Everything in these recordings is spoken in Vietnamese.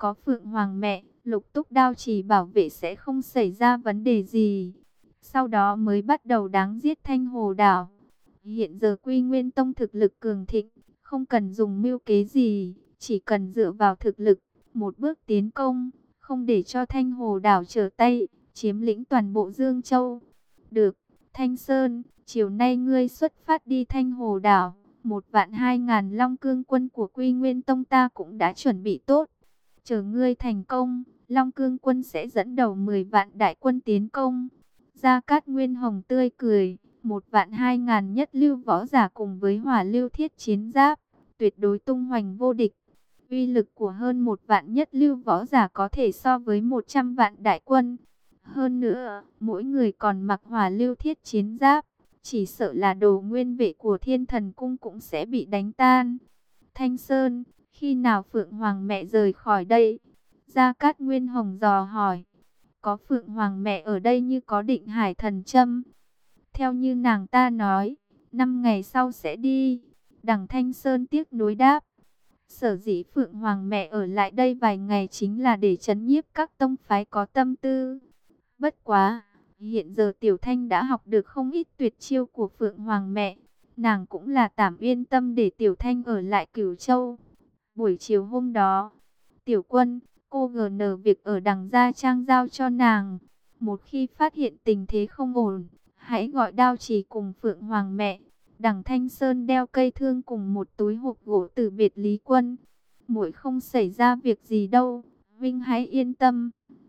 Có Phượng Hoàng mẹ, Lục Túc Đao chỉ bảo vệ sẽ không xảy ra vấn đề gì. Sau đó mới bắt đầu đáng giết Thanh Hồ Đảo. Hiện giờ Quy Nguyên Tông thực lực cường thịnh, không cần dùng mưu kế gì, chỉ cần dựa vào thực lực, một bước tiến công, không để cho Thanh Hồ Đảo trở tay, chiếm lĩnh toàn bộ Dương Châu. Được, Thanh Sơn, chiều nay ngươi xuất phát đi Thanh Hồ Đảo, 1.200.000 Long Cương quân của Quy Nguyên Tông ta cũng đã chuẩn bị tốt. Chờ ngươi thành công, Long Cương quân sẽ dẫn đầu 10 vạn đại quân tiến công. Gia Cát Nguyên Hồng tươi cười, 1.200.000 nhất lưu võ giả cùng với hỏa lưu thiết chiến giáp, tuyệt đối tung hoành vô địch. Uy lực của hơn 1 vạn nhất lưu võ giả có thể so với 100 vạn đại quân. Hơn nữa, mỗi người còn mặc hỏa lưu thiết chiến giáp, chỉ sợ là đồ nguyên vệ của Thiên Thần Cung cũng sẽ bị đánh tan. Thanh Sơn, khi nào Phượng Hoàng mẹ rời khỏi đây? Gia Cát Nguyên Hồng dò hỏi. Có Phượng Hoàng mẹ ở đây như có định hải thần châm. Theo như nàng ta nói, 5 ngày sau sẽ đi. Đằng Thanh Sơn tiếc nuối đáp. Sở dĩ Phượng Hoàng mẹ ở lại đây vài ngày chính là để trấn nhiếp các tông phái có tâm tư. Bất quá, hiện giờ Tiểu Thanh đã học được không ít tuyệt chiêu của Phượng Hoàng mẹ. Nàng cũng là tạm yên tâm để Tiểu Thanh ở lại Cửu Châu. Buổi chiều hôm đó, Tiểu Quân, cô GN việc ở đằng Gia Trang giao cho nàng. Một khi phát hiện tình thế không ổn, hãy gọi Đao Chỉ cùng Phượng Hoàng mẹ. Đằng Thanh Sơn đeo cây thương cùng một túi hộp gỗ từ biệt Lý Quân. Muội không xảy ra việc gì đâu, Vinh hãy yên tâm.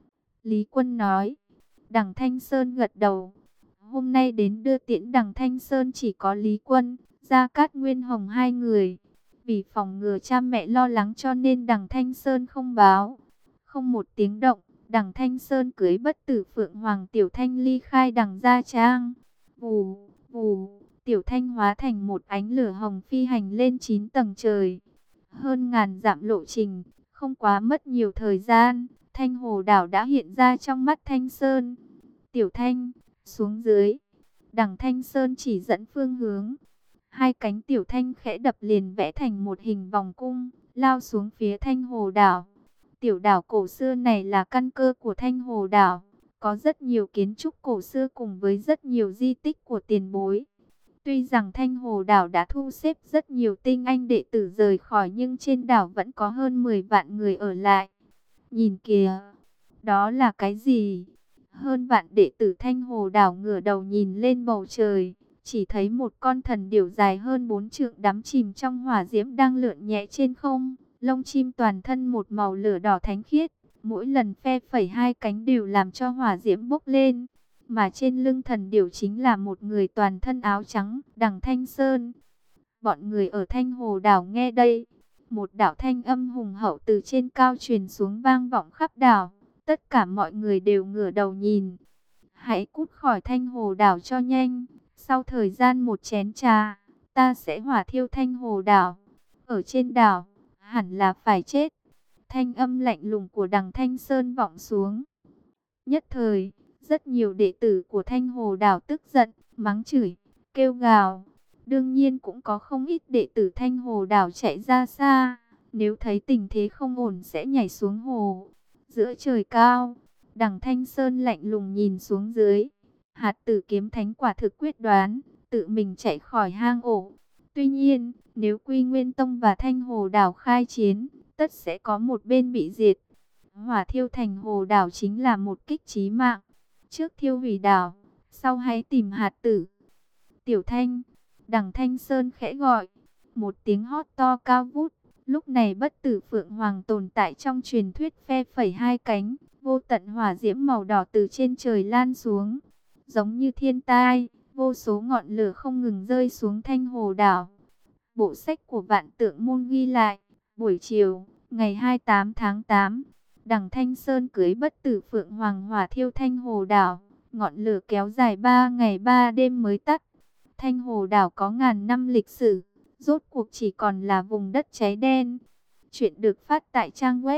Lý Quân nói. Đằng Thanh Sơn gật đầu. Hôm nay đến đưa tiễn đằng Thanh Sơn chỉ có Lý Quân, Gia Cát Nguyên Hồng hai người. Vì phòng ngừa cha mẹ lo lắng cho nên đằng Thanh Sơn không báo. Không một tiếng động, đằng Thanh Sơn cưới bất tử Phượng Hoàng Tiểu Thanh ly khai đằng Gia Trang. Vù, vù, Tiểu Thanh hóa thành một ánh lửa hồng phi hành lên 9 tầng trời. Hơn ngàn dặm lộ trình, không quá mất nhiều thời gian, Thanh Hồ Đảo đã hiện ra trong mắt Thanh Sơn. Tiểu Thanh, xuống dưới. Đằng Thanh Sơn chỉ dẫn phương hướng. Hai cánh Tiểu Thanh khẽ đập liền vẽ thành một hình vòng cung, lao xuống phía Thanh Hồ Đảo. Tiểu đảo cổ xưa này là căn cơ của Thanh Hồ Đảo. Có rất nhiều kiến trúc cổ xưa cùng với rất nhiều di tích của tiền bối. Tuy rằng Thanh Hồ Đảo đã thu xếp rất nhiều tinh anh đệ tử rời khỏi nhưng trên đảo vẫn có hơn 10 vạn người ở lại. Nhìn kìa, đó là cái gì? Hơn vạn đệ tử Thanh Hồ Đảo ngửa đầu nhìn lên bầu trời, chỉ thấy một con thần điểu dài hơn 4 trượng đắm chìm trong hỏa diễm đang lượn nhẹ trên không, lông chim toàn thân một màu lửa đỏ thánh khiết, mỗi lần phe phẩy hai cánh đều làm cho hỏa diễm bốc lên. Mà trên lưng thần điểu chính là một người toàn thân áo trắng, đằng Thanh Sơn. Bọn người ở Thanh Hồ Đảo nghe đây, một đạo thanh âm hùng hậu từ trên cao truyền xuống vang vọng khắp đảo. Tất cả mọi người đều ngửa đầu nhìn. Hãy cút khỏi Thanh Hồ Đảo cho nhanh. Sau thời gian một chén trà, ta sẽ hỏa thiêu Thanh Hồ Đảo. Ở trên đảo, hẳn là phải chết. Thanh âm lạnh lùng của đằng Thanh Sơn vọng xuống. Nhất thời, rất nhiều đệ tử của Thanh Hồ Đảo tức giận, mắng chửi, kêu gào. Đương nhiên cũng có không ít đệ tử Thanh Hồ Đảo chạy ra xa. Nếu thấy tình thế không ổn sẽ nhảy xuống hồ. Giữa trời cao, đằng Thanh Sơn lạnh lùng nhìn xuống dưới. Hạt Tử Kiếm Thánh quả thực quyết đoán, tự mình chạy khỏi hang ổ. Tuy nhiên, nếu Quy Nguyên Tông và Thanh Hồ Đảo khai chiến, tất sẽ có một bên bị diệt. Hỏa thiêu thành Hồ Đảo chính là một kích chí mạng. Trước thiêu hủy đảo, sau hãy tìm Hạt Tử. Tiểu Thanh, đằng Thanh Sơn khẽ gọi. Một tiếng hót to cao vút. Lúc này bất tử Phượng Hoàng tồn tại trong truyền thuyết phe phẩy hai cánh. Vô tận hỏa diễm màu đỏ từ trên trời lan xuống. Giống như thiên tai, vô số ngọn lửa không ngừng rơi xuống Thanh Hồ Đảo. Bộ sách của Vạn Tượng Môn ghi lại. Buổi chiều, ngày 28 tháng 8. Đằng Thanh Sơn cưới bất tử Phượng Hoàng hỏa thiêu Thanh Hồ Đảo. Ngọn lửa kéo dài 3 ngày 3 đêm mới tắt. Thanh Hồ Đảo có ngàn năm lịch sử. Rốt cuộc chỉ còn là vùng đất cháy đen. Chuyện được phát tại trang web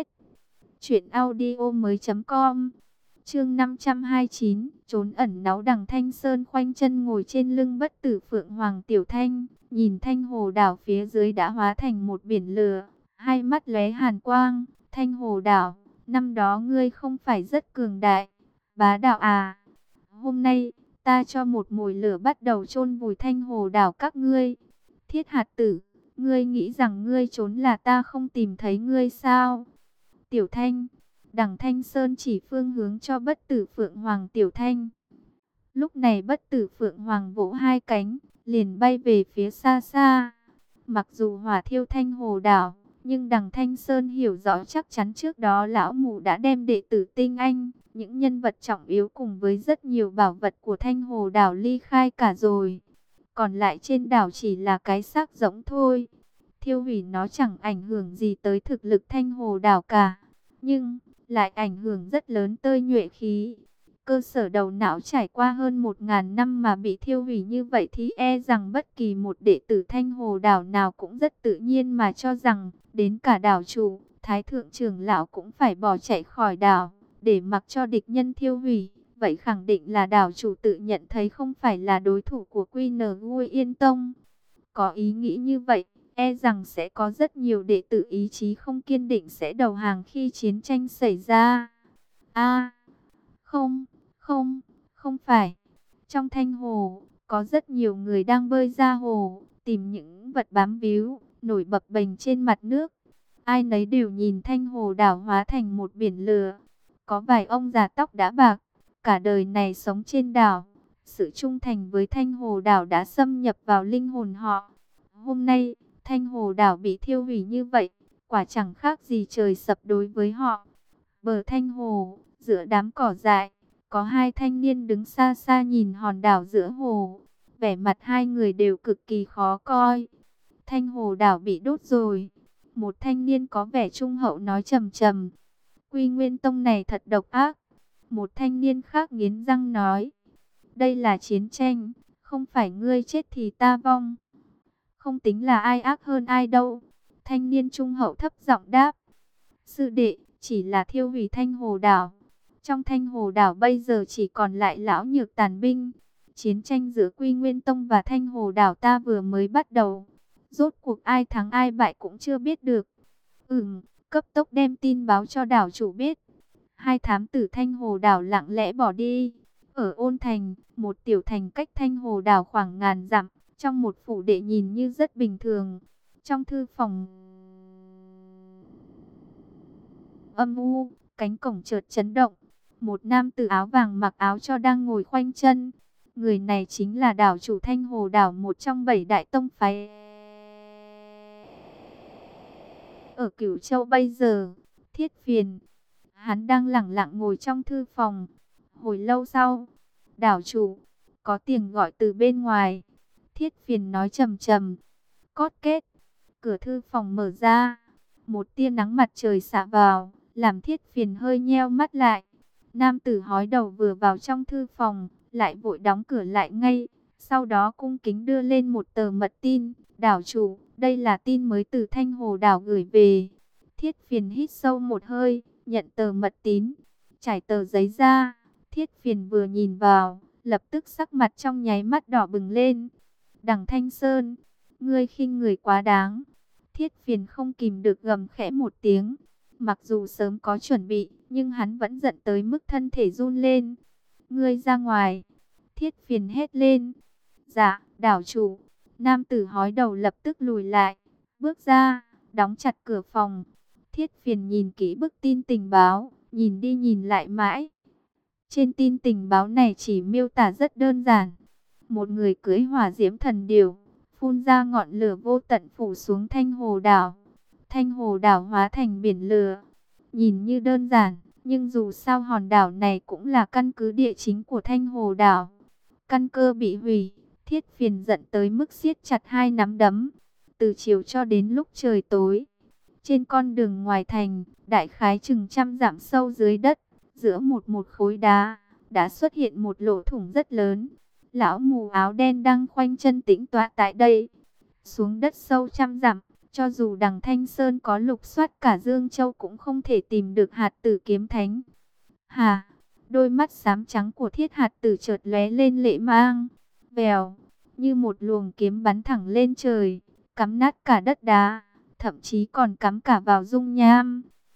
truyệnaudiomoi.com. Chương 529, trốn ẩn náu. Đằng Thanh Sơn khoanh chân ngồi trên lưng bất tử Phượng Hoàng Tiểu Thanh, nhìn Thanh Hồ Đảo phía dưới đã hóa thành một biển lửa, hai mắt lóe hàn quang, Thanh Hồ Đảo, năm đó ngươi không phải rất cường đại, bá đạo à? Hôm nay, ta cho một mồi lửa bắt đầu chôn vùi Thanh Hồ Đảo các ngươi. Thiết hạt tử, ngươi nghĩ rằng ngươi trốn là ta không tìm thấy ngươi sao? Tiểu Thanh, Đằng Thanh Sơn chỉ phương hướng cho Bất Tử Phượng Hoàng Tiểu Thanh. Lúc này Bất Tử Phượng Hoàng vỗ hai cánh, liền bay về phía xa xa. Mặc dù hỏa thiêu Thanh Hồ Đảo, nhưng Đằng Thanh Sơn hiểu rõ chắc chắn trước đó lão mù đã đem đệ tử tinh anh, những nhân vật trọng yếu cùng với rất nhiều bảo vật của Thanh Hồ Đảo ly khai cả rồi. Còn lại trên đảo chỉ là cái xác rỗng thôi. Thiêu hủy nó chẳng ảnh hưởng gì tới thực lực Thanh Hồ Đảo cả, nhưng lại ảnh hưởng rất lớn tới nhuệ khí. Cơ sở đầu não trải qua hơn 1000 năm mà bị thiêu hủy như vậy thì e rằng bất kỳ một đệ tử Thanh Hồ Đảo nào cũng rất tự nhiên mà cho rằng đến cả đảo chủ, Thái thượng trưởng lão cũng phải bỏ chạy khỏi đảo để mặc cho địch nhân thiêu hủy. Vậy khẳng định là đảo chủ tự nhận thấy không phải là đối thủ của Quy Nờ Ngôi Yên Tông. Có ý nghĩ như vậy, e rằng sẽ có rất nhiều đệ tử ý chí không kiên định sẽ đầu hàng khi chiến tranh xảy ra. Không, không phải. Trong Thanh Hồ, có rất nhiều người đang bơi ra hồ, tìm những vật bám víu, nổi bập bềnh trên mặt nước. Ai nấy đều nhìn Thanh Hồ Đảo hóa thành một biển lửa. Có vài ông già tóc đã bạc, cả đời này sống trên đảo. Sự trung thành với Thanh Hồ Đảo đã xâm nhập vào linh hồn họ. Hôm nay, Thanh Hồ Đảo bị thiêu hủy như vậy, quả chẳng khác gì trời sập đối với họ. Bờ Thanh Hồ, giữa đám cỏ dại, có hai thanh niên đứng xa xa nhìn hòn đảo giữa hồ. Vẻ mặt hai người đều cực kỳ khó coi. Thanh Hồ Đảo bị đốt rồi. Một thanh niên có vẻ trung hậu nói trầm trầm. Quy Nguyên Tông này thật độc ác. Một thanh niên khác nghiến răng nói. Đây là chiến tranh, không phải ngươi chết thì ta vong. Không tính là ai ác hơn ai đâu. Thanh niên trung hậu thấp giọng đáp. Sư đệ, chỉ là thiêu hủy Thanh Hồ Đảo. Trong Thanh Hồ Đảo bây giờ chỉ còn lại lão nhược tàn binh. Chiến tranh giữa Quy Nguyên Tông và Thanh Hồ Đảo ta vừa mới bắt đầu. Rốt cuộc ai thắng ai bại cũng chưa biết được. Cấp tốc đem tin báo cho đảo chủ biết. Hai thám tử Thanh Hồ Đảo lặng lẽ bỏ đi. Ở Ôn Thành, một tiểu thành cách Thanh Hồ Đảo khoảng ngàn dặm, trong một phủ đệ nhìn như rất bình thường. Trong thư phòng âm u, cánh cổng chợt chấn động. Một nam tử áo vàng mặc áo cho đang ngồi khoanh chân. Người này chính là đảo chủ Thanh Hồ Đảo, một trong 7 đại tông phái ở Cửu Châu bây giờ. Thiết Phiền. Hắn đang lẳng lặng ngồi trong thư phòng. Hồi lâu sau, đảo chủ, có tiếng gọi từ bên ngoài. Thiết Phiền nói trầm trầm. Cót két. Cửa thư phòng mở ra. Một tia nắng mặt trời xạ vào, làm Thiết Phiền hơi nheo mắt lại. Nam tử hói đầu vừa vào trong thư phòng, lại vội đóng cửa lại ngay. Sau đó cung kính đưa lên một tờ mật tin. Đảo chủ, đây là tin mới từ Thanh Hồ Đảo gửi về. Thiết Phiền hít sâu một hơi, nhận tờ mật tín, trải tờ giấy ra. Thiết Phiền vừa nhìn vào, lập tức sắc mặt trong nháy mắt đỏ bừng lên. Đằng Thanh Sơn, ngươi khinh người quá đáng. Thiết Phiền không kìm được gầm khẽ một tiếng. Mặc dù sớm có chuẩn bị, nhưng hắn vẫn giận tới mức thân thể run lên. Ngươi ra ngoài. Thiết Phiền hét lên. Dạ, đảo chủ. Nam tử hói đầu lập tức lùi lại, bước ra, đóng chặt cửa phòng. Thiết Phiền nhìn kỹ bức tin tình báo, nhìn đi nhìn lại mãi. Trên tin tình báo này chỉ miêu tả rất đơn giản. Một người cưỡi hỏa diễm thần điểu, phun ra ngọn lửa vô tận phủ xuống Thanh Hồ Đảo. Thanh Hồ Đảo hóa thành biển lửa. Nhìn như đơn giản, nhưng dù sao hòn đảo này cũng là căn cứ địa chính của Thanh Hồ Đảo. Căn cơ bị hủy, Thiết Phiền giận tới mức siết chặt hai nắm đấm. Từ chiều cho đến lúc trời tối, trên con đường ngoài thành, đại khái chừng 100 dặm sâu dưới đất, giữa một khối đá, đã xuất hiện một lỗ thủng rất lớn. Lão mù áo đen đang khoanh chân tĩnh tọa tại đây. Xuống đất sâu 100 dặm, cho dù đằng Thanh Sơn có lục soát cả Dương Châu cũng không thể tìm được hạt tử kiếm thánh. Hà, đôi mắt xám trắng của Thiết Hạt Tử chợt lóe lên lệ mang. Vèo, như một luồng kiếm bắn thẳng lên trời, cắm nát cả đất đá, thậm chí còn cắm cả vào dung nham.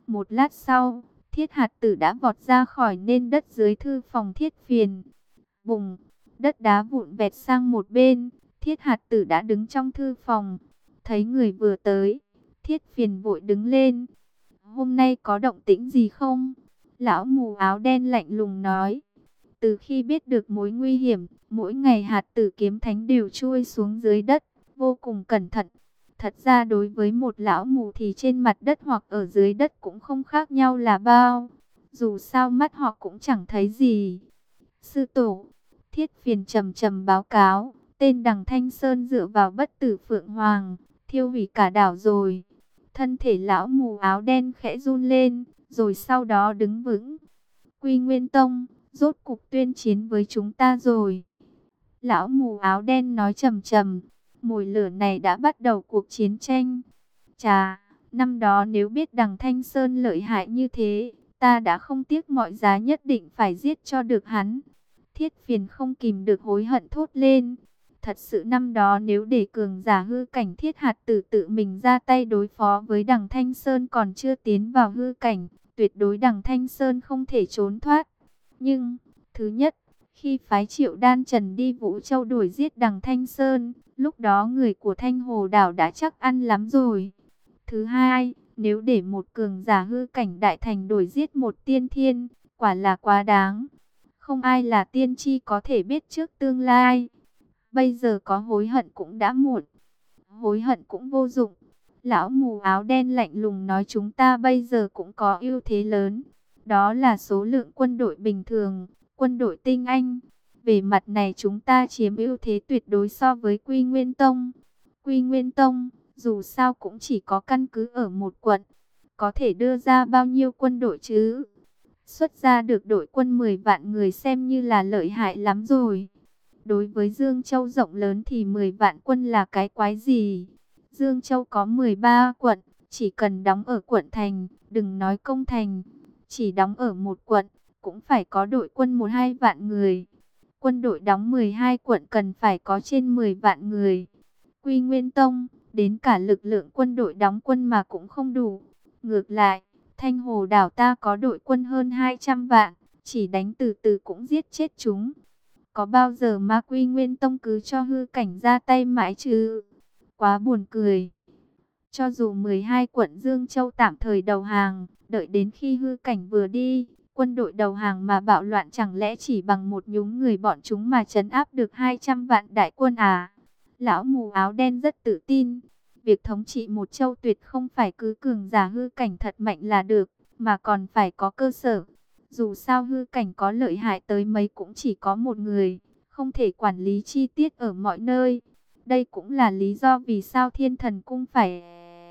Một lát sau, Thiết Hạt Tử đã vọt ra khỏi nền đất dưới thư phòng Thiết Phiền. Bùng, đất đá vụn vẹt sang một bên, Thiết Hạt Tử đã đứng trong thư phòng. Thấy người vừa tới, Thiết Phiền vội đứng lên. Hôm nay có động tĩnh gì không? Lão mù áo đen lạnh lùng nói. Từ khi biết được mối nguy hiểm, mỗi ngày Hạt Tử kiếm thánh đều chui xuống dưới đất, vô cùng cẩn thận. Thật ra đối với một lão mù thì trên mặt đất hoặc ở dưới đất cũng không khác nhau là bao. Dù sao mắt họ cũng chẳng thấy gì. Sư tổ, Thiết Phiền trầm trầm báo cáo, tên Đằng Thanh Sơn dựa vào bất tử Phượng Hoàng, thiêu hủy cả đảo rồi. Thân thể lão mù áo đen khẽ run lên, rồi sau đó đứng vững. Quy Nguyên Tông, rốt cục tuyên chiến với chúng ta rồi. Lão mù áo đen nói trầm trầm, mồi lửa này đã bắt đầu cuộc chiến tranh. Chà, năm đó nếu biết Đằng Thanh Sơn lợi hại như thế, ta đã không tiếc mọi giá nhất định phải giết cho được hắn. Thiết Phiền không kìm được hối hận thốt lên. Thật sự năm đó nếu để cường giả hư cảnh Thiết Hạt Tử tự mình ra tay đối phó với Đằng Thanh Sơn còn chưa tiến vào hư cảnh, tuyệt đối Đằng Thanh Sơn không thể trốn thoát. Nhưng, thứ nhất, khi phái Triệu Đan Trần đi Vũ Châu đuổi giết Đằng Thanh Sơn, lúc đó người của Thanh Hồ Đảo đã chắc ăn lắm rồi. Thứ hai, nếu để một cường giả hư cảnh đại thành đuổi giết một tiên thiên, quả là quá đáng. Không ai là tiên tri có thể biết trước tương lai. Bây giờ có hối hận cũng đã muộn. Hối hận cũng vô dụng. Lão mù áo đen lạnh lùng nói chúng ta bây giờ cũng có ưu thế lớn. Đó là số lượng quân đội bình thường, quân đội tinh anh. Về mặt này chúng ta chiếm ưu thế tuyệt đối so với Quy Nguyên Tông. Quy Nguyên Tông, dù sao cũng chỉ có căn cứ ở một quận. Có thể đưa ra bao nhiêu quân đội chứ? Xuất ra được đội quân 10 vạn người xem như là lợi hại lắm rồi. Đối với Dương Châu rộng lớn thì 10 vạn quân là cái quái gì? Dương Châu có 13 quận, chỉ cần đóng ở quận thành, đừng nói công thành. Chỉ đóng ở một quận, cũng phải có đội quân 1-2 vạn người. Quân đội đóng 12 quận cần phải có trên 10 vạn người. Quy Nguyên Tông, đến cả lực lượng quân đội đóng quân mà cũng không đủ. Ngược lại, Thanh Hồ Đảo ta có đội quân hơn 200 vạn, chỉ đánh từ từ cũng giết chết chúng. Có bao giờ mà Quy Nguyên Tông cứ cho hư cảnh ra tay mãi chứ? Quá buồn cười. Cho dù 12 quận Dương Châu tạm thời đầu hàng, đợi đến khi hư cảnh vừa đi, quân đội đầu hàng mà bạo loạn chẳng lẽ chỉ bằng một nhúm người bọn chúng mà trấn áp được 200 vạn đại quân à? Lão mù áo đen rất tự tin. Việc thống trị một châu tuyệt không phải cứ cường giả hư cảnh thật mạnh là được, mà còn phải có cơ sở. Dù sao hư cảnh có lợi hại tới mấy cũng chỉ có một người, không thể quản lý chi tiết ở mọi nơi. Đây cũng là lý do vì sao Thiên Thần Cung phải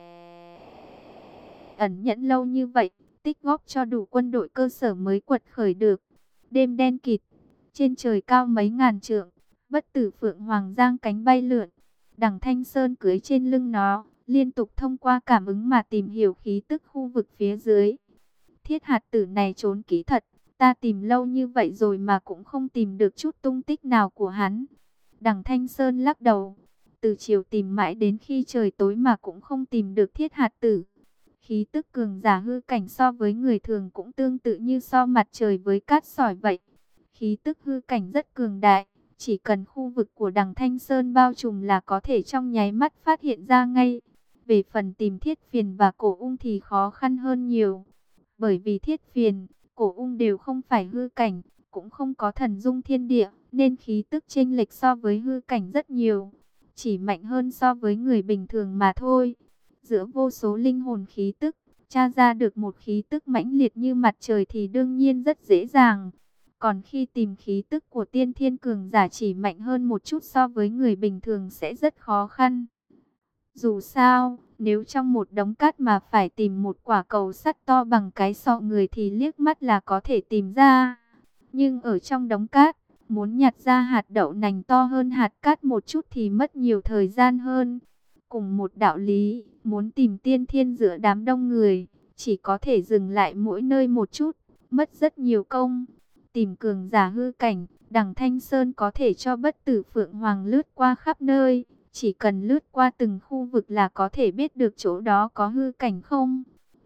ẩn nhẫn lâu như vậy, tích góp cho đủ quân đội cơ sở mới quật khởi được. Đêm đen kịt, trên trời cao mấy ngàn trượng, bất tử Phượng Hoàng giang cánh bay lượn. Đằng Thanh Sơn cưỡi trên lưng nó, liên tục thông qua cảm ứng mà tìm hiểu khí tức khu vực phía dưới. Thiết Hạt Tử này trốn kỹ thật, ta tìm lâu như vậy rồi mà cũng không tìm được chút tung tích nào của hắn. Đằng Thanh Sơn lắc đầu, từ chiều tìm mãi đến khi trời tối mà cũng không tìm được Thiết Hạt Tử. Khí tức cường giả hư cảnh so với người thường cũng tương tự như so mặt trời với cát sỏi vậy. Khí tức hư cảnh rất cường đại, chỉ cần khu vực của Đằng Thanh Sơn bao trùm là có thể trong nháy mắt phát hiện ra ngay. Về phần tìm Thiết Phiền và Cổ Ung thì khó khăn hơn nhiều. Bởi vì Thiết Phiền, Cổ Ung đều không phải hư cảnh, cũng không có thần dung thiên địa, nên khí tức chênh lệch so với hư cảnh rất nhiều. Chỉ mạnh hơn so với người bình thường mà thôi. Giữa vô số linh hồn khí tức, tra ra được một khí tức mãnh liệt như mặt trời thì đương nhiên rất dễ dàng. Còn khi tìm khí tức của tiên thiên cường giả chỉ mạnh hơn một chút so với người bình thường sẽ rất khó khăn. Dù sao, nếu trong một đống cát mà phải tìm một quả cầu sắt to bằng cái sọ người thì liếc mắt là có thể tìm ra. Nhưng ở trong đống cát, muốn nhặt ra hạt đậu nành to hơn hạt cát một chút thì mất nhiều thời gian hơn. Cùng một đạo lý, muốn tìm tiên thiên giữa đám đông người, chỉ có thể dừng lại mỗi nơi một chút, mất rất nhiều công. Tìm cường giả hư cảnh, Đằng Thanh Sơn có thể cho bất tử Phượng Hoàng lướt qua khắp nơi. Chỉ cần lướt qua từng khu vực là có thể biết được chỗ đó có hư cảnh không.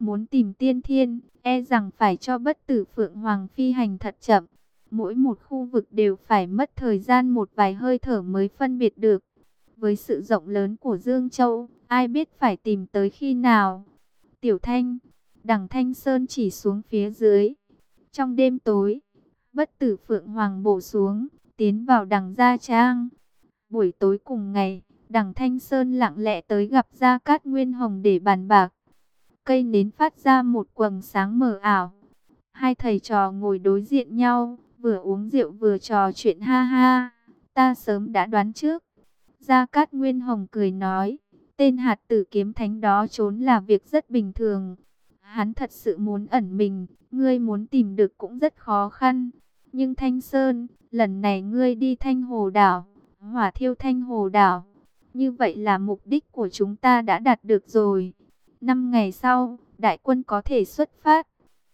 Muốn tìm tiên thiên, e rằng phải cho Bất Tử Phượng Hoàng phi hành thật chậm. Mỗi một khu vực đều phải mất thời gian một vài hơi thở mới phân biệt được. Với sự rộng lớn của Dương Châu, ai biết phải tìm tới khi nào. Tiểu Thanh, Đằng Thanh Sơn chỉ xuống phía dưới. Trong đêm tối, Bất Tử Phượng Hoàng bổ xuống, tiến vào Đằng Gia Trang. Buổi tối cùng ngày, Đằng Thanh Sơn lặng lẽ tới gặp Gia Cát Nguyên Hồng để bàn bạc. Cây nến phát ra một quầng sáng mờ ảo. Hai thầy trò ngồi đối diện nhau, vừa uống rượu vừa trò chuyện ha ha. Ta sớm đã đoán trước. Gia Cát Nguyên Hồng cười nói, tên hạt tử kiếm thánh đó trốn là việc rất bình thường. Hắn thật sự muốn ẩn mình, ngươi muốn tìm được cũng rất khó khăn. Nhưng Thanh Sơn, lần này ngươi đi Thanh Hồ Đảo, hỏa thiêu Thanh Hồ Đảo. Như vậy là mục đích của chúng ta đã đạt được rồi. 5 ngày sau, đại quân có thể xuất phát.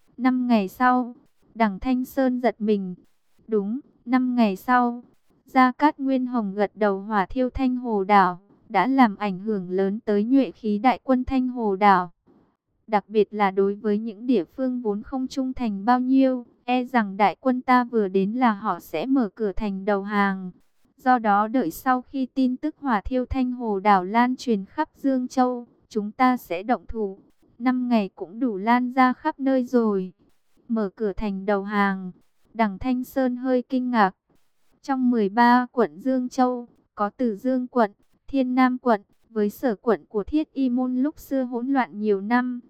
5 ngày sau, Đằng Thanh Sơn giật mình. Đúng, 5 ngày sau. Gia Cát Nguyên Hồng gật đầu. Hỏa thiêu Thanh Hồ Đảo đã làm ảnh hưởng lớn tới nhuệ khí đại quân Thanh Hồ Đảo. Đặc biệt là đối với những địa phương vốn không trung thành bao nhiêu, e rằng đại quân ta vừa đến là họ sẽ mở cửa thành đầu hàng. Do đó đợi sau khi tin tức hỏa thiêu Thanh Hồ Đảo lan truyền khắp Dương Châu, chúng ta sẽ động thủ. 5 ngày cũng đủ lan ra khắp nơi rồi. Mở cửa thành đầu hàng. Đằng Thanh Sơn hơi kinh ngạc. Trong 13 quận Dương Châu, có Từ Dương quận, Thiên Nam quận, với Sở quận của Thiết Y Môn lúc xưa hỗn loạn nhiều năm.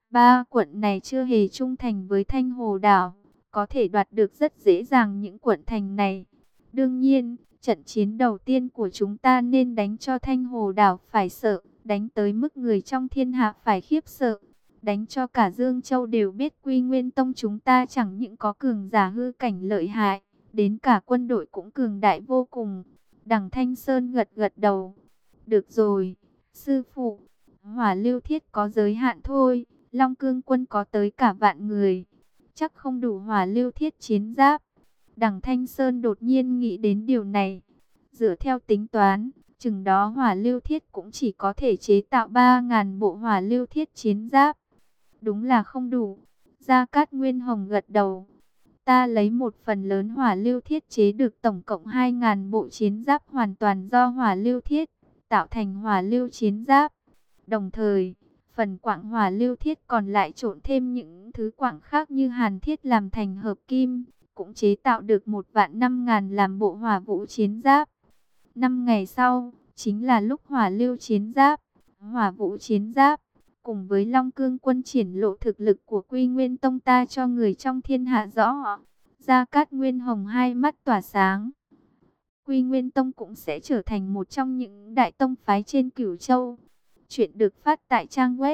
3 quận này chưa hề trung thành với Thanh Hồ Đảo, có thể đoạt được rất dễ dàng những quận thành này. Đương nhiên, trận chiến đầu tiên của chúng ta nên đánh cho Thanh Hồ Đảo phải sợ, đánh tới mức người trong thiên hạ phải khiếp sợ. Đánh cho cả Dương Châu đều biết Quy Nguyên Tông chúng ta chẳng những có cường giả hư cảnh lợi hại, đến cả quân đội cũng cường đại vô cùng. Đằng Thanh Sơn gật gật đầu. Được rồi, sư phụ, hỏa lưu thiết có giới hạn thôi, Long Cương quân có tới cả vạn người, chắc không đủ hỏa lưu thiết chiến giáp. Đằng Thanh Sơn đột nhiên nghĩ đến điều này. Dựa theo tính toán, chừng đó hỏa lưu thiết cũng chỉ có thể chế tạo 3.000 bộ hỏa lưu thiết chiến giáp. Đúng là không đủ. Gia Cát Nguyên Hồng gật đầu. Ta lấy một phần lớn hỏa lưu thiết chế được tổng cộng 2.000 bộ chiến giáp hoàn toàn do hỏa lưu thiết, tạo thành hỏa lưu chiến giáp. Đồng thời, phần quặng hỏa lưu thiết còn lại trộn thêm những thứ quặng khác như hàn thiết làm thành hợp kim, cũng chế tạo được 1.500.000 làm bộ hỏa vũ chiến giáp. 5 ngày sau, chính là lúc hỏa lưu chiến giáp, hỏa vũ chiến giáp, cùng với Long Cương quân triển lộ thực lực của Quy Nguyên Tông ta cho người trong thiên hạ rõ. Gia Cát Nguyên Hồng hai mắt tỏa sáng. Quy Nguyên Tông cũng sẽ trở thành một trong những đại tông phái trên Cửu Châu. Chuyện được phát tại trang web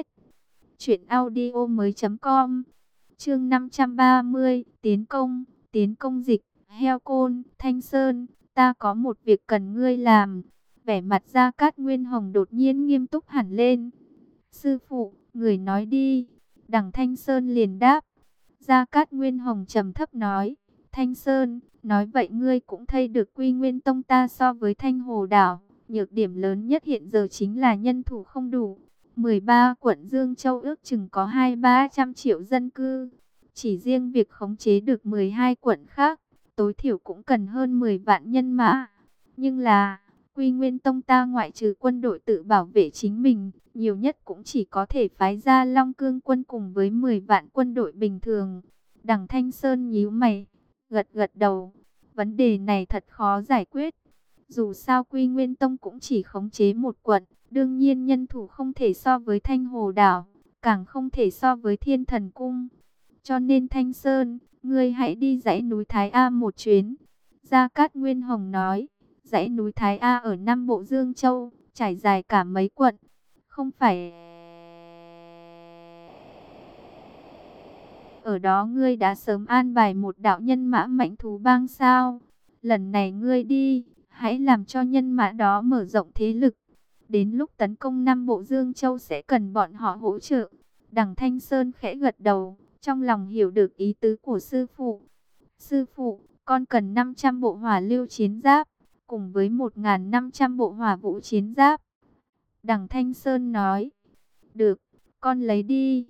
truyệnaudiomoi.com. Chương 530, tiến công dịch, heo côn, Thanh Sơn, ta có một việc cần ngươi làm. Vẻ mặt Gia Cát Nguyên Hồng đột nhiên nghiêm túc hẳn lên. Sư phụ, người nói đi. Đằng Thanh Sơn liền đáp. Gia Cát Nguyên Hồng trầm thấp nói, Thanh Sơn, nói vậy ngươi cũng thấy được Quy Nguyên Tông ta so với Thanh Hồ Đảo. Nhược điểm lớn nhất hiện giờ chính là nhân thủ không đủ. 13 quận Dương Châu ước chừng có 200-300 triệu dân cư. Chỉ riêng việc khống chế được 12 quận khác, tối thiểu cũng cần hơn 10 vạn nhân mã. Nhưng là, Quy Nguyên Tông ta ngoại trừ quân đội tự bảo vệ chính mình, nhiều nhất cũng chỉ có thể phái ra Long Cương quân cùng với 10 vạn quân đội bình thường. Đằng Thanh Sơn nhíu mày, gật gật đầu. Vấn đề này thật khó giải quyết. Dù sao Quy Nguyên Tông cũng chỉ khống chế một quận, đương nhiên nhân thủ không thể so với Thanh Hồ Đảo, càng không thể so với Thiên Thần Cung. Cho nên Thanh Sơn, ngươi hãy đi dãy núi Thái A một chuyến. Gia Cát Nguyên Hồng nói, dãy núi Thái A ở Nam Bộ Dương Châu, trải dài cả mấy quận. Không phải ở đó ngươi đã sớm an bài một đạo nhân mã mãnh thú bang sao? Lần này ngươi đi, hãy làm cho nhân mã đó mở rộng thế lực. Đến lúc tấn công Nam Bộ Dương Châu sẽ cần bọn họ hỗ trợ. Đằng Thanh Sơn khẽ gật đầu, trong lòng hiểu được ý tứ của sư phụ. Sư phụ, con cần 500 bộ hỏa lưu chiến giáp, cùng với 1.500 bộ hỏa vũ chiến giáp. Đằng Thanh Sơn nói, được, con lấy đi.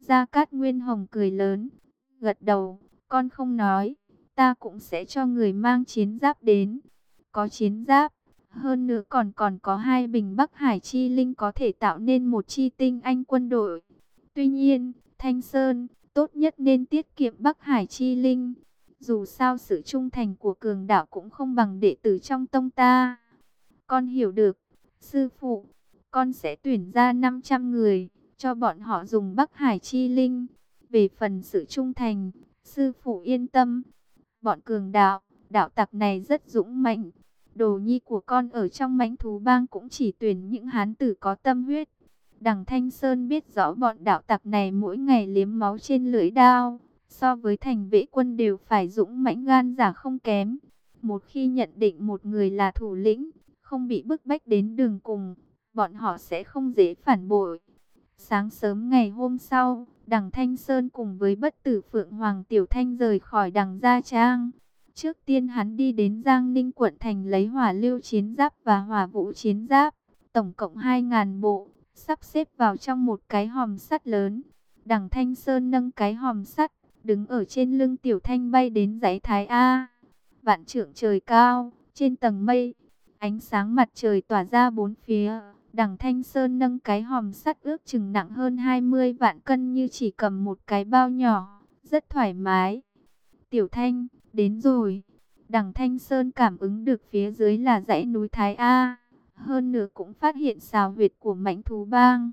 Gia Cát Nguyên Hồng cười lớn, gật đầu, con không nói, ta cũng sẽ cho người mang chiến giáp đến. Có chiến giáp, hơn nữa còn có 2 bình Bắc Hải chi linh có thể tạo nên một chi tinh anh quân đội. Tuy nhiên, Thanh Sơn, tốt nhất nên tiết kiệm Bắc Hải chi linh. Dù sao sự trung thành của cường đạo cũng không bằng đệ tử trong tông ta. Con hiểu được, sư phụ, con sẽ tuyển ra 500 người, cho bọn họ dùng Bắc Hải chi linh. Về phần sự trung thành, sư phụ yên tâm. Bọn cường đạo, đạo tặc này rất dũng mãnh. Đồ nhi của con ở trong mãnh thú bang cũng chỉ tuyển những hán tử có tâm huyết. Đằng Thanh Sơn biết rõ bọn đạo tặc này mỗi ngày liếm máu trên lưỡi đao, so với thành vệ quân đều phải dũng mãnh gan dạ không kém. Một khi nhận định một người là thủ lĩnh, không bị bức bách đến đường cùng, bọn họ sẽ không dễ phản bội. Sáng sớm ngày hôm sau, đằng Thanh Sơn cùng với bất tử Phượng Hoàng Tiểu Thanh rời khỏi đằng Gia Trang. Trước tiên hắn đi đến Giang Ninh quận thành lấy hỏa lưu chiến giáp và hỏa vũ chiến giáp, tổng cộng 2.000 bộ, sắp xếp vào trong một cái hòm sắt lớn. Đằng Thanh Sơn nâng cái hòm sắt, đứng ở trên lưng Tiểu Thanh bay đến dãy Thái A. Vạn trượng trời cao, trên tầng mây, ánh sáng mặt trời tỏa ra bốn phía. Đằng Thanh Sơn nâng cái hòm sắt ước chừng nặng hơn 20 vạn cân như chỉ cầm một cái bao nhỏ, rất thoải mái. Tiểu Thanh, đến rồi. Đằng Thanh Sơn cảm ứng được phía dưới là dãy núi Thái A. Hơn nữa cũng phát hiện xào huyệt của mãnh thú bang.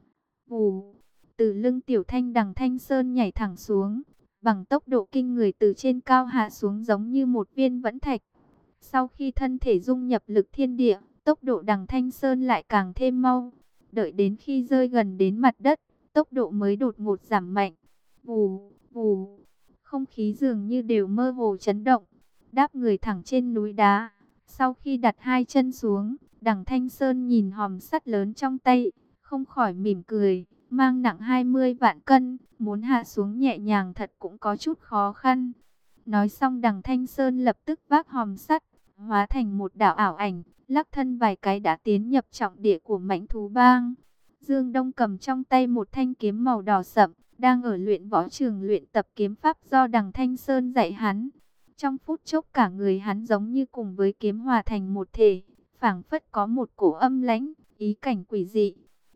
Vù, từ lưng Tiểu Thanh đằng Thanh Sơn nhảy thẳng xuống, bằng tốc độ kinh người từ trên cao hạ xuống giống như một viên vẫn thạch. Sau khi thân thể dung nhập lực thiên địa, tốc độ đằng Thanh Sơn lại càng thêm mau. Đợi đến khi rơi gần đến mặt đất, tốc độ mới đột ngột giảm mạnh. Vù, vù, không khí dường như đều mơ hồ chấn động. Đáp người thẳng trên núi đá. Sau khi đặt 2 chân xuống, đằng Thanh Sơn nhìn hòm sắt lớn trong tay, không khỏi mỉm cười. Mang nặng 20 vạn cân, muốn hạ xuống nhẹ nhàng thật cũng có chút khó khăn. Nói xong đằng Thanh Sơn lập tức vác hòm sắt, hóa thành một đạo ảo ảnh, lắc thân vài cái đã tiến nhập trọng địa của mãnh thú bang. Dương Đông cầm trong tay một thanh kiếm màu đỏ sậm, đang ở luyện võ trường luyện tập kiếm pháp do đằng Thanh Sơn dạy hắn. Trong phút chốc cả người hắn giống như cùng với kiếm hòa thành một thể, phảng phất có một cổ âm lãnh, ý cảnh quỷ dị.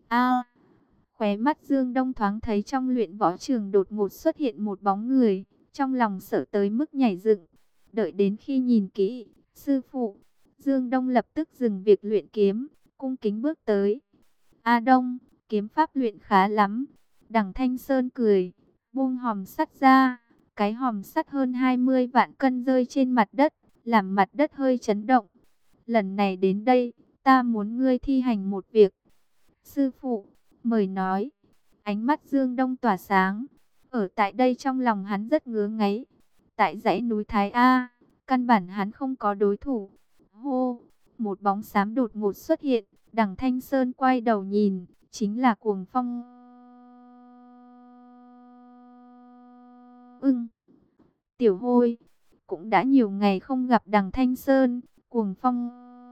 Khóe mắt Dương Đông thoáng thấy trong luyện võ trường đột ngột xuất hiện một bóng người, trong lòng sợ tới mức nhảy dựng. Đợi đến khi nhìn kỹ, sư phụ, Dương Đông lập tức dừng việc luyện kiếm, cung kính bước tới. A Đông, kiếm pháp luyện khá lắm. Đằng Thanh Sơn cười, buông hòm sắt ra. Cái hòm sắt hơn 20 vạn cân rơi trên mặt đất, làm mặt đất hơi chấn động. Lần này đến đây, ta muốn ngươi thi hành một việc. Sư phụ, mời nói. Ánh mắt Dương Đông tỏa sáng. Ở tại đây trong lòng hắn rất ngứa ngáy. Tại dãy núi Thái A, căn bản hắn không có đối thủ. Hô, một bóng xám đột ngột xuất hiện. Đằng Thanh Sơn quay đầu nhìn, chính là Cuồng Phong. Tiểu Hôi, cũng đã nhiều ngày không gặp đằng Thanh Sơn. Cuồng Phong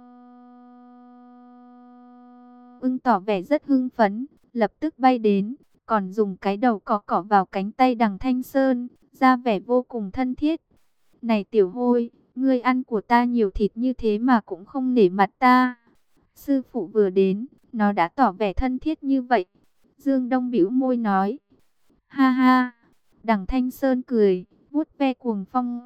tỏ vẻ rất hưng phấn, lập tức bay đến, còn dùng cái đầu cọ vào cánh tay đằng Thanh Sơn, ra vẻ vô cùng thân thiết. Này Tiểu Hôi, ngươi ăn của ta nhiều thịt như thế mà cũng không nể mặt ta. Sư phụ vừa đến, nó đã tỏ vẻ thân thiết như vậy. Dương Đông bĩu môi nói. Ha ha, đằng Thanh Sơn cười, vuốt ve Cuồng Phong.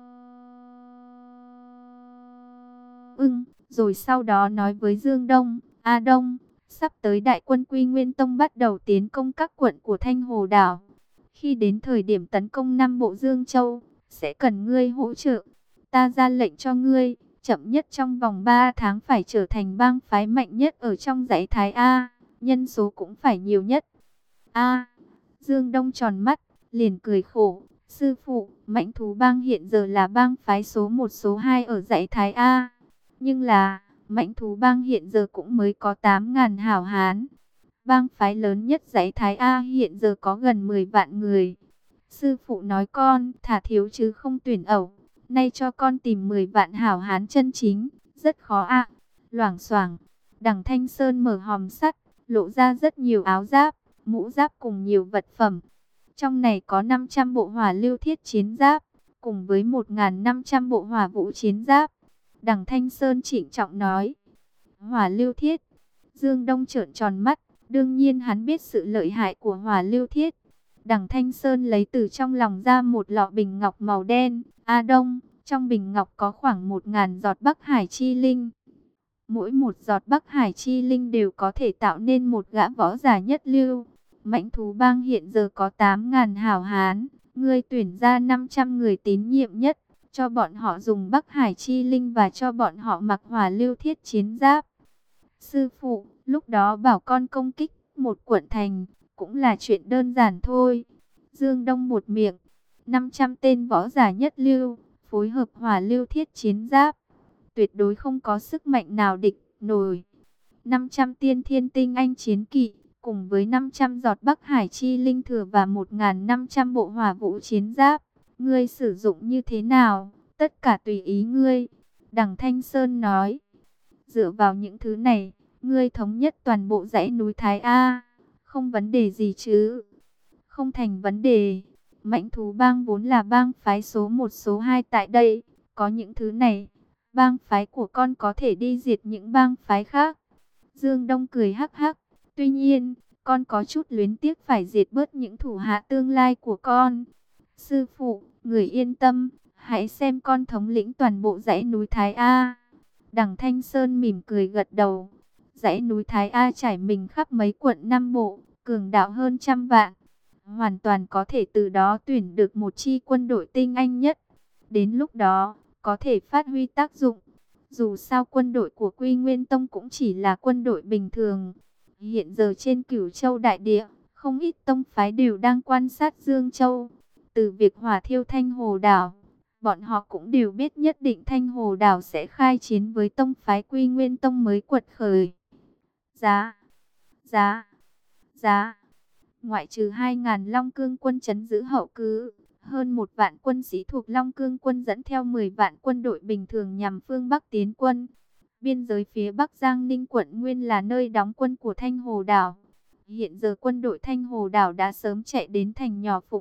Rồi sau đó nói với Dương Đông, A Đông, sắp tới đại quân Quy Nguyên Tông bắt đầu tiến công các quận của Thanh Hồ Đảo. Khi đến thời điểm tấn công Nam Bộ Dương Châu, sẽ cần ngươi hỗ trợ. Ta ra lệnh cho ngươi, chậm nhất trong vòng 3 tháng phải trở thành bang phái mạnh nhất ở trong dãy Thái A, nhân số cũng phải nhiều nhất. Dương Đông tròn mắt, liền cười khổ. Sư phụ, mãnh thú bang hiện giờ là bang phái số 1 số 2 ở dãy Thái A. Nhưng là, mãnh thú bang hiện giờ cũng mới có 8.000 hảo hán. Bang phái lớn nhất dãy Thái A hiện giờ có gần 10 vạn người. Sư phụ nói con, thả thiếu chứ không tuyển ẩu. Nay cho con tìm 10 vạn hảo hán chân chính, rất khó ạ. Loảng xoảng, đằng Thanh Sơn mở hòm sắt, lộ ra rất nhiều áo giáp, mũ giáp cùng nhiều vật phẩm. Trong này có 500 bộ hỏa lưu thiết chiến giáp, cùng với 1.500 bộ hỏa vũ chiến giáp. Đằng Thanh Sơn trịnh trọng nói. Hỏa lưu thiết. Dương Đông trợn tròn mắt, đương nhiên hắn biết sự lợi hại của hỏa lưu thiết. Đằng Thanh Sơn lấy từ trong lòng ra một lọ bình ngọc màu đen. A Đông, trong bình ngọc có khoảng 1.000 giọt Bắc Hải chi linh. Mỗi một giọt Bắc Hải chi linh đều có thể tạo nên một gã võ giả nhất lưu. Mãnh thú bang hiện giờ có 8.000 hảo hán, ngươi tuyển ra 500 người tín nhiệm nhất, cho bọn họ dùng Bắc Hải chi linh và cho bọn họ mặc hỏa lưu thiết chiến giáp. Sư phụ, lúc đó bảo con công kích một quận thành, cũng là chuyện đơn giản thôi. Dương Đông buột miệng, 500 tên võ giả nhất lưu, phối hợp hỏa lưu thiết chiến giáp. Tuyệt đối không có sức mạnh nào địch nổi. 500 tiên thiên tinh anh chiến kỵ, cùng với 500 giọt Bắc Hải chi linh thừa và 1.500 bộ hỏa vũ chiến giáp. Ngươi sử dụng như thế nào? Tất cả tùy ý ngươi. Đằng Thanh Sơn nói. Dựa vào những thứ này, ngươi thống nhất toàn bộ dãy núi Thái A. Không vấn đề gì chứ? Không thành vấn đề. Mãnh thú bang vốn là bang phái số 1 số 2 tại đây. Có những thứ này, bang phái của con có thể đi diệt những bang phái khác. Dương Đông cười hắc hắc. Tuy nhiên, con có chút luyến tiếc phải diệt bớt những thủ hạ tương lai của con. Sư phụ, người yên tâm, hãy xem con thống lĩnh toàn bộ dãy núi Thái A. Đằng Thanh Sơn mỉm cười gật đầu. Dãy núi Thái A trải mình khắp mấy quận Nam Bộ, cường đạo hơn 100 vạn. Hoàn toàn có thể từ đó tuyển được một chi quân đội tinh anh nhất. Đến lúc đó, có thể phát huy tác dụng. Dù sao quân đội của Quy Nguyên Tông cũng chỉ là quân đội bình thường. Hiện giờ trên Cửu Châu đại địa, không ít tông phái đều đang quan sát Dương Châu. Từ việc hỏa thiêu Thanh Hồ Đảo, bọn họ cũng đều biết nhất định Thanh Hồ Đảo sẽ khai chiến với tông phái Quy Nguyên Tông mới quật khởi. Giá. Ngoại trừ 2.000 Long Cương quân trấn giữ hậu cứ, hơn 1 vạn quân sĩ thuộc Long Cương quân dẫn theo 10 vạn quân đội bình thường nhằm phương Bắc tiến quân. Biên giới phía Bắc Giang Ninh quận nguyên là nơi đóng quân của Thanh Hồ Đảo. Hiện giờ quân đội Thanh Hồ Đảo đã sớm chạy đến thành nhỏ Phụng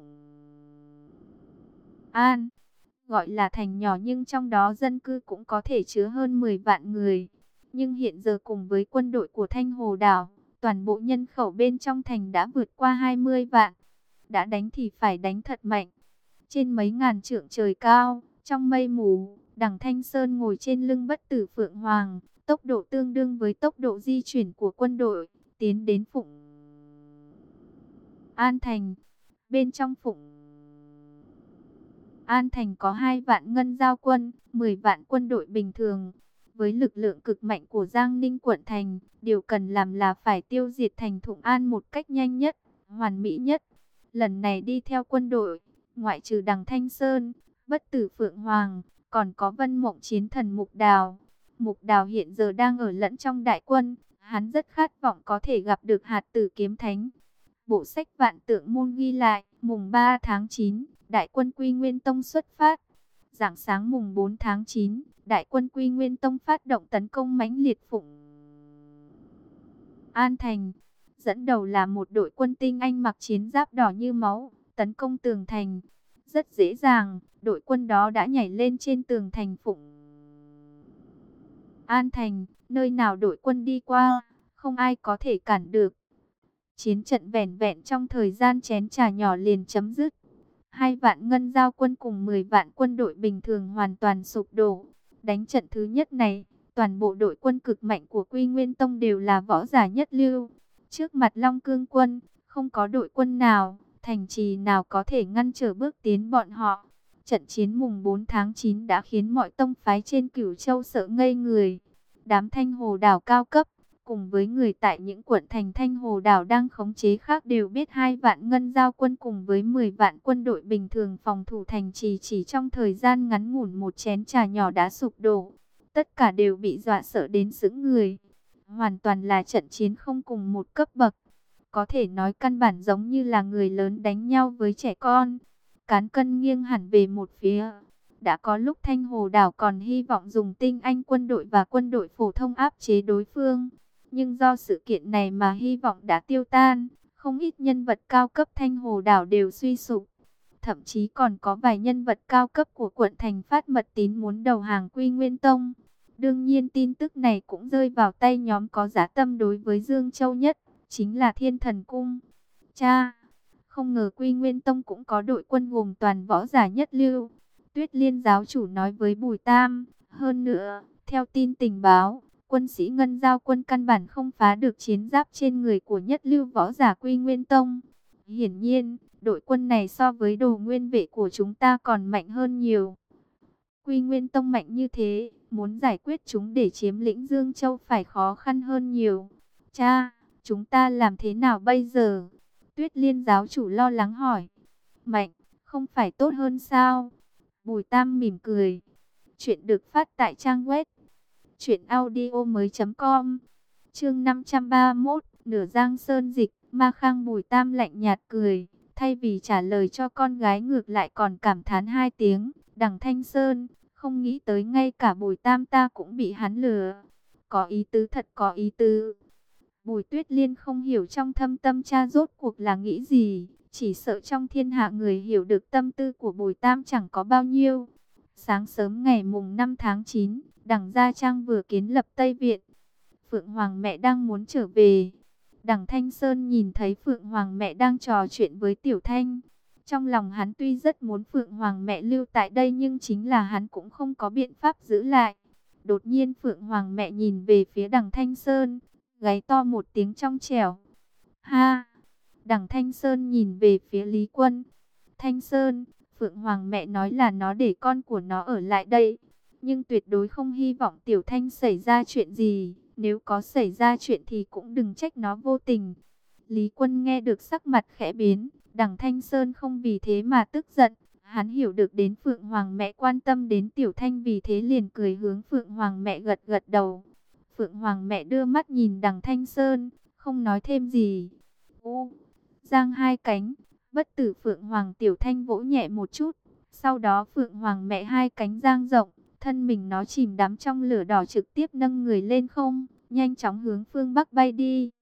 An. Gọi là thành nhỏ nhưng trong đó dân cư cũng có thể chứa hơn 10 vạn người. Nhưng hiện giờ cùng với quân đội của Thanh Hồ Đảo, toàn bộ nhân khẩu bên trong thành đã vượt qua 20 vạn. Đã đánh thì phải đánh thật mạnh. Trên mấy ngàn trượng trời cao, trong mây mù, Đằng Thanh Sơn ngồi trên lưng Bất Tử Phượng Hoàng, tốc độ tương đương với tốc độ di chuyển của quân đội, tiến đến Phụng An Thành. Bên trong Phụng An Thành có 2 vạn ngân giao quân, 10 vạn quân đội bình thường. Với lực lượng cực mạnh của Giang Ninh quận thành, điều cần làm là phải tiêu diệt thành Thụng An một cách nhanh nhất, hoàn mỹ nhất. Lần này đi theo quân đội, ngoại trừ Đằng Thanh Sơn, Bất Tử Phượng Hoàng, còn có Vân Mộng Chiến Thần Mục Đào. Mục Đào hiện giờ đang ở lẫn trong đại quân, hắn rất khát vọng có thể gặp được hạt tử kiếm thánh. Bộ sách Vạn Tượng Môn ghi lại, mùng 3 tháng 9, đại quân Quy Nguyên Tông xuất phát. Rạng sáng mùng 4 tháng 9, đại quân Quy Nguyên Tông phát động tấn công mãnh liệt Phụng An Thành. Dẫn đầu là một đội quân tinh anh mặc chiến giáp đỏ như máu, tấn công tường thành. Rất dễ dàng, đội quân đó đã nhảy lên trên tường thành Phụng An Thành, nơi nào đội quân đi qua, không ai có thể cản được. Chiến trận vẻn vẹn trong thời gian chén trà nhỏ liền chấm dứt. 2 vạn ngân giao quân cùng 10 vạn quân đội bình thường hoàn toàn sụp đổ. Đánh trận thứ nhất này, toàn bộ đội quân cực mạnh của Quy Nguyên Tông đều là võ giả nhất lưu. Trước mặt Long Cương quân, không có đội quân nào, thành trì nào có thể ngăn trở bước tiến bọn họ. Trận chiến mùng 4 tháng 9 đã khiến mọi tông phái trên Cửu Châu sợ ngây người. Đám Thanh Hồ Đảo cao cấp, cùng với người tại những quận thành Thanh Hồ Đảo đang khống chế khác đều biết 2 vạn ngân giao quân cùng với 10 vạn quân đội bình thường phòng thủ thành trì chỉ trong thời gian ngắn ngủn một chén trà nhỏ đã sụp đổ. Tất cả đều bị dọa sợ đến sững người. Hoàn toàn là trận chiến không cùng một cấp bậc. Có thể nói căn bản giống như là người lớn đánh nhau với trẻ con. Cán cân nghiêng hẳn về một phía. Đã có lúc Thanh Hồ Đảo còn hy vọng dùng tinh anh quân đội và quân đội phổ thông áp chế đối phương. Nhưng do sự kiện này mà hy vọng đã tiêu tan, không ít nhân vật cao cấp Thanh Hồ đảo đều suy sụp. Thậm chí còn có vài nhân vật cao cấp của quận thành phát mật tín muốn đầu hàng Quy Nguyên Tông. Đương nhiên tin tức này cũng rơi vào tay nhóm có giá tâm đối với Dương Châu nhất, chính là Thiên Thần Cung. Cha, không ngờ Quy Nguyên Tông cũng có đội quân gồm toàn võ giả nhất lưu. Tuyết Liên giáo chủ nói với Bùi Tam. Hơn nữa, theo tin tình báo, quân sĩ Ngân Giao quân căn bản không phá được chiến giáp trên người của nhất lưu võ giả Quy Nguyên Tông. Hiển nhiên, đội quân này so với Đồ Nguyên vệ của chúng ta còn mạnh hơn nhiều. Quy Nguyên Tông mạnh như thế, muốn giải quyết chúng để chiếm lĩnh Dương Châu phải khó khăn hơn nhiều. Cha, chúng ta làm thế nào bây giờ? Tuyết Liên giáo chủ lo lắng hỏi. Mạnh, không phải tốt hơn sao? Bùi Tam mỉm cười. Chuyện được phát tại trang web truyệnaudiomoi.com. Chương 531, nửa Giang Sơn dịch. Ma Khang Bùi Tam lạnh nhạt cười, thay vì trả lời cho con gái ngược lại còn cảm thán hai tiếng. Đằng Thanh Sơn, không nghĩ tới ngay cả Bùi Tam ta cũng bị hắn lừa. Có ý tứ, thật có ý tứ. Bùi Tuyết Liên không hiểu trong thâm tâm cha rốt cuộc là nghĩ gì, chỉ sợ trong thiên hạ người hiểu được tâm tư của Bùi Tam chẳng có bao nhiêu. Sáng sớm ngày mùng 5 tháng 9, Đằng Gia Trang vừa kiến lập Tây Viện. Phượng Hoàng mẹ đang muốn trở về. Đằng Thanh Sơn nhìn thấy Phượng Hoàng mẹ đang trò chuyện với Tiểu Thanh. Trong lòng hắn tuy rất muốn Phượng Hoàng mẹ lưu tại đây nhưng chính là hắn cũng không có biện pháp giữ lại. Đột nhiên Phượng Hoàng mẹ nhìn về phía Đằng Thanh Sơn, gáy to một tiếng trong trẻo. Ha! Đằng Thanh Sơn nhìn về phía Lý Quân. Thanh Sơn, Phượng Hoàng mẹ nói là nó để con của nó ở lại đây. Nhưng tuyệt đối không hy vọng Tiểu Thanh xảy ra chuyện gì. Nếu có xảy ra chuyện thì cũng đừng trách nó vô tình. Lý Quân nghe được sắc mặt khẽ biến. Đằng Thanh Sơn không vì thế mà tức giận. Hắn hiểu được đến Phượng Hoàng mẹ quan tâm đến Tiểu Thanh, vì thế liền cười hướng Phượng Hoàng mẹ gật gật đầu. Phượng Hoàng mẹ đưa mắt nhìn Đằng Thanh Sơn, không nói thêm gì. Giang hai cánh, bất tử Phượng Hoàng Tiểu Thanh vỗ nhẹ một chút. Sau đó Phượng Hoàng mẹ hai cánh dang rộng, thân mình nó chìm đắm trong lửa đỏ trực tiếp nâng người lên không, nhanh chóng hướng phương Bắc bay đi.